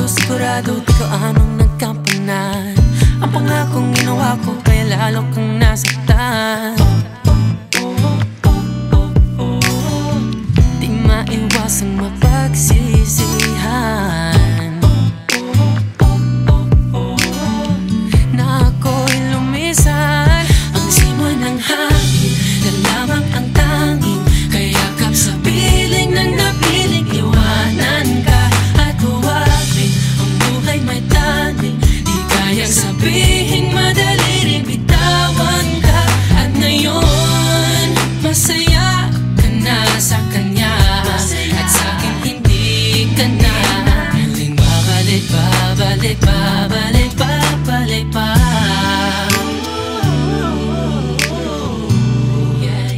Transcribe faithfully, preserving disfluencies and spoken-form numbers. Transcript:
sigurado di ka anong nagkampanay. Ang pangakong ginawa ko kaya lalo kang nasaktan. Di maiwasang mapagsisihan na ako'y lumisan. Ang simoy ng hangin na lamang ang tanging kayakap sa piling na napiling iwanan ka. At huwagin ang buhay may taning di kayang sabihin madali rin bitawan ka. At ngayon masaya ka na sa kanya at sa'kin hindi ka na. Piling babalik, babalik, babalik